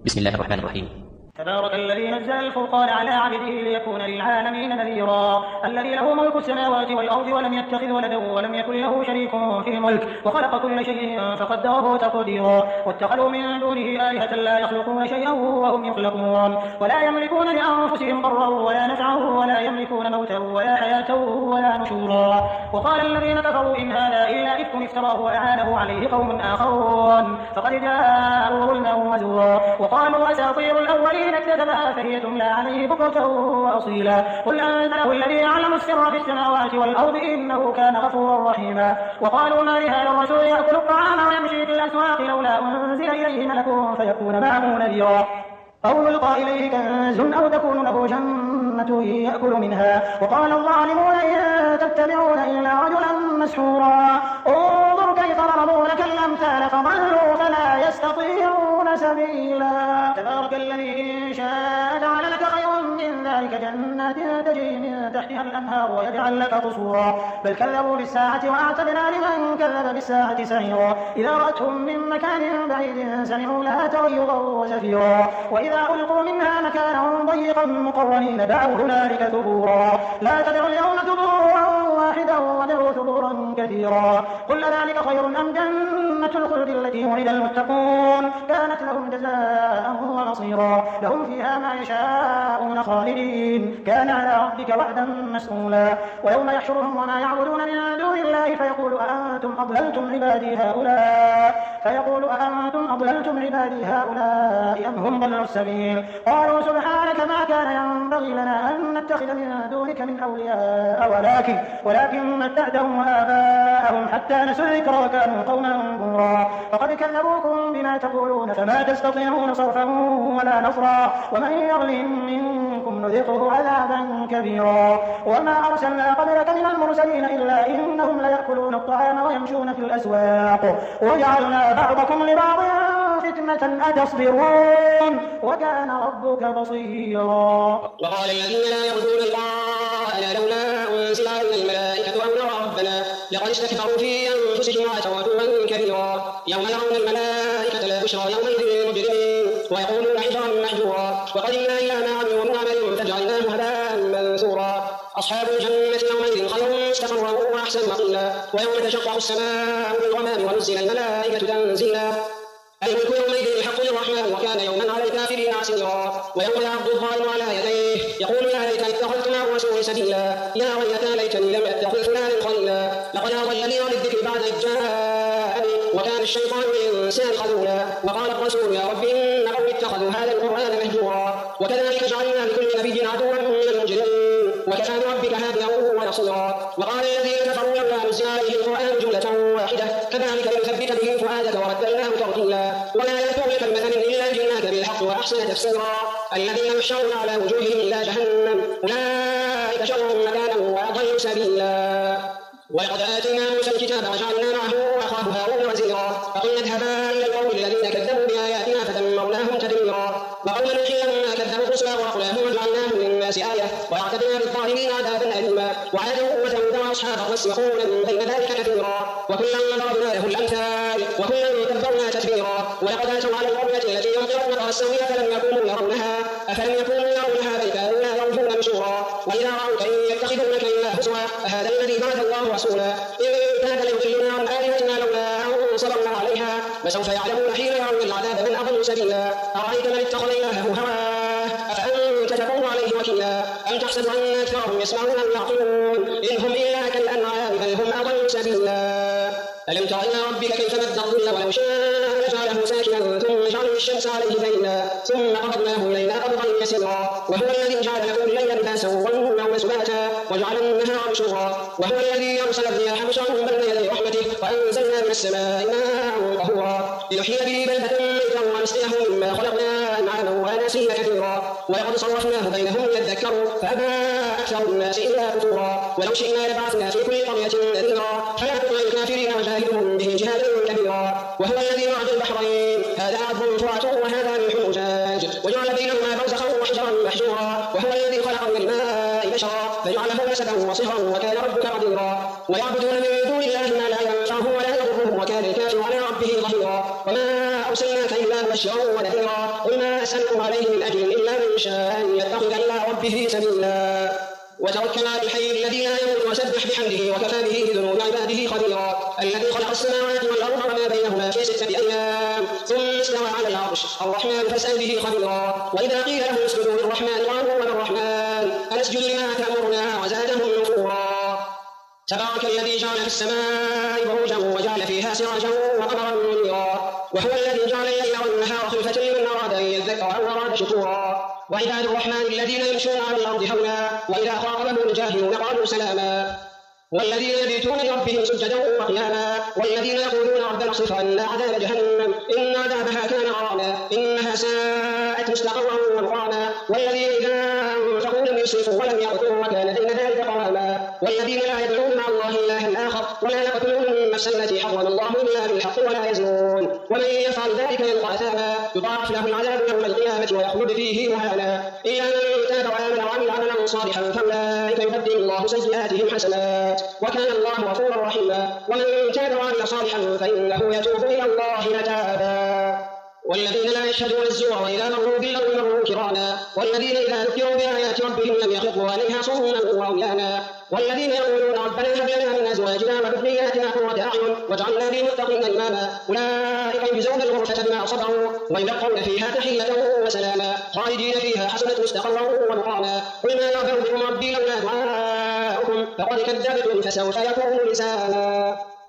بسم الله الرحمن الرحيم. تبارك الذي نزل الفرقان على عبده ليكون للعالمين نذيرا الذي له ملك السماوات والأرض ولم يتخذ ولدا ولم يكن له شريك في الملك وخلق كل شيء فقدره تقديرا واتخذوا من دونه آلهة لا يخلقون شيئا وهم يخلقون ولا يملكون لأنفسهم ضرا ولا نفعا ولا يملكون موتا ولا حياة ولا نشورا وقال الذين كفروا إن هذا إلا إفك افتراه وأعانه عليه قوم آخرون فقد جاءوا ظلما وزورا وقالوا أساطير الأولين اكتتبها فهي تملى عليه بكرة وأصيلا قل أنزله الذي يعلم السر في السماوات والأرض إنه كان غفورا رحيما وقالوا ما لهذا الرسول يأكل الطعام ويمشي في الأسواق لولا أنزل إليه ملك فيكون معه نذيرا أو يلقى إليه كنز أو تكون له جنة يأكل منها وقال الظالمون إن تتبعون إلا رجلا مسحورا انظر كيف ضربوا لك الأمثال فضلوا فلا يستطيعون سبيلا تبارك الذي إن شاء جعل لك خيرا من ذلك جنات تجري من تحتها الأنهار ويجعل لك قصورا بل كذبوا بالساعة وأعتدنا لمن كذب بالساعة سعيرا إذا رأتهم من مكان بعيد سمعوا لها تغيظا وزفيرا وإذا ألقوا منها مكانا ضيقا مقرنين دعوا هنالك ثبورا لا تدعوا اليوم ثبورا واحدا ودعوا ثبورا كثيرا قل أذلك خير أم جنة الخلد التي وعد المتقون كانت لهم جزاء ومصيرا لهم فيها ما يشاءون خالدين كان على ربك وعدا مسئولا ويوم يحشرهم وما يعبدون من دون الله فيقول أأنتم أضللتم عبادي هؤلاء أم هم ضلوا السبيل قالوا سبحانك ما كان ينبغي لنا أن نتخذ من دونك من أولياء ولكن متعتهم وآباءهم حتى نسوا الذكر وكانوا قوما بورا فقد كذبوكم بما تقولون فما تستطيعون صرفا ولا نصرا ومن يظلم منكم نذقه عذابا كبيرا وما أرسلنا قبلك من المرسلين إلا إنهم ليأكلون الطعام ويمشون في الأسواق وجعلنا بعضكم لبعض فتنة أتصبرون وكان ربك بصيرا وقال الذين لا يرجون لقاءنا لولا أنزل علينا الملائكة أو نرى ربنا لقد استكبروا في أنفسهم وعتوا عتوا كبيرا يوم يرون الملائكة لا بشرى يومئذ للمجرمين ويقولون حجرا محجورا وقدمنا إلى ما عملوا من عمل فجعلناه هباء منثورا أصحاب الجنة يومئذ خير مستقرا وأحسن مقيلا ويوم تشقق السماء بالغمام ونزل الملائكة تنزيلا الملك يومئذ الحق للرحمن وكان يوما على الكافرين عسيرا ويوم يعض الظالم على يديه يقول يا ليتني اتخذت مع الرسول سبيلا يا ويلتى ليتني لم اتخذ فلانا خليلا لقد اضلني عن الذكر بعد إذ جاءني وكان الشيطان للإنسان خذولا وقال الرسول يا رب إن قومي اتخذوا هذا القرآن مهجورا وكذلك جعلنا لكل نبي عدوا من المجرمين وكفى بربك هاديا ونصيرا وقال الذين كفروا لولا نزل عليه القرآن جملة واحدة كذلك لنثبت به فؤادك ورتلناه ترتيلا ولا يأتونك بمثل إلا جئناك بالحق وأحسن تفسيرا الذين يحشرون على وجوههم إلى جهنم أولئك شر مكانا وأضل سبيلا ولقد آتينا موسى الكتاب وجعلنا معه أخاه هارون وزيرا فقلنا اذهبا إلى القوم الذين كذبوا بآياتنا فدمرناهم تدميرا وقوم نوح لما كذبوا الرسل وأغرقناهم وجعلناهم للناس آية وأعتدنا للظالمين عذابا أليما وعادا وثمود وأصحاب الرس وقولا بين ذلك كثيرا وكلا ضربنا له الأمثال وكلا كبرنا تتبيرا ولقد أتوا على القرية التي يمطرون السوية فلم يكونوا يرونها بل كانوا لا يرجون نشورا وإذا رأوك إن يتخذونك إلا هزوا أهذا الذي بعث الله رسولا إن كان ليضلنا عن آلهتنا لولا أن صبرنا عليها فسوف يعلمون حين يرون العذاب من أضل سبيلا أرأيت من اتخذ إلهه هواه أفأنت تكون عليه وكيلا أم تحسب أن أكثرهم يسمعون أو يعقلون إن هم إلا كالأنعام بل هم أضل سبيلا ألم تر إلى ربك كيف مد الظل ولو شاء لجعله ساكنا ثم جعل الشمس عليه ليلا ثم قبضناه إلينا قبضا يسيرا وهو الذي جعل لكم الليل لباسا والنوم سباتا وجعل النهار نشورا وهو الذي أرسل الرياح بشرا بين يدي رحمته وأنزلنا من السماء ماء طهورا لنحيي به بلدة ميتا ونسقيه مما خلقنا أنعاما وأناسيا كثيرا ولقد صرفناه بينهم ليذكروا فأبى أكثر الناس إلا كفورا ولو شئنا لبعثنا في كل قرية نذيرا فلا تطع الكافرين وجاهدهم به جهادا كبيرا وهو الذي مرج البحرين هذا عذب فرات وهذا ملح أجاج وجعل بينهما برزخا وحجرا محجورا وهو الذي خلق من الماء بشرا فجعله نسبا وصهرا وكان ربك قديرا ويعبدون من دون الله ما لا ينفعه ولا يضره وكان الكافر على ربه ظهيرا وما أرسلناك إلا مبشرا ونذيرا قل ما أسألكم عليه من أجر إلا من شاء أن يتخذ إلى ربه سبيلا وتوكل على الحي الذي لا يموت وسبح بحمده وكفى به بذنوب عباده خبيرا الذي خلق السماوات والأرض وما بينهما في 6 أيام ثم استوى على العرش الرحمن فاسأل به خبيرا وإذا قيل له اسجدوا للرحمن قالوا وما الرحمن أنسجد لما تأمرنا وزادهم نفورا تبارك الذي جعل في السماء بروجا وجعل فيها سراجا وقمرا منيرا وهو الذي جعل الليل والنهار خلفة لمن أراد أن يذكر أو أراد شكورا وعباد الرحمن الذين يمشون على الأرض هونا وإذا خاطبهم الجاهلون قالوا سلاما والذين يبيتون لربهم سجدا وقياما والذين يقولون ربنا اصرف عنا عذاب جهنم إن عذابها كان غراما إنها ساءت مستقرا ومقاما والذين إذا أنفقوا لم يسرفوا ولم يقتروا وكان بين ذلك قواما والذين لا يدعون مع الله إلها آخر ولا يقتلون النفس التي حرم الله إلا بالحق ولا يزنون ومن يفعل ذلك يلقى أثاما يضاعف له العذاب يوم القيامة ويخلد فيه مهانا إلا من تاب وآمن وعمل عملا صالحا فأولئك يبدل الله سيئاتهم حسنات وكان الله غفورا رحيما ومن تاب وعمل صالحا فإنه يتوب إلى الله متابا والذين لا يشهدون الزور وإذا مروا باللغو مروا كراما والذين إذا ذكروا بآيات ربهم لم يخروا عليها صما وعميانا والذين يقولون ربنا هب لنا من أزواجنا وذرياتنا قرة أعين واجعلنا للمتقين إماما أولئك يجزون الغرفة بما صبروا ويلقون فيها تحية وسلاما خالدين فيها حسنة مستقرا ومقاما قل ما يغفر بكم ربي لولا دعاؤكم فقد كذبتم فسوف يكون لسانا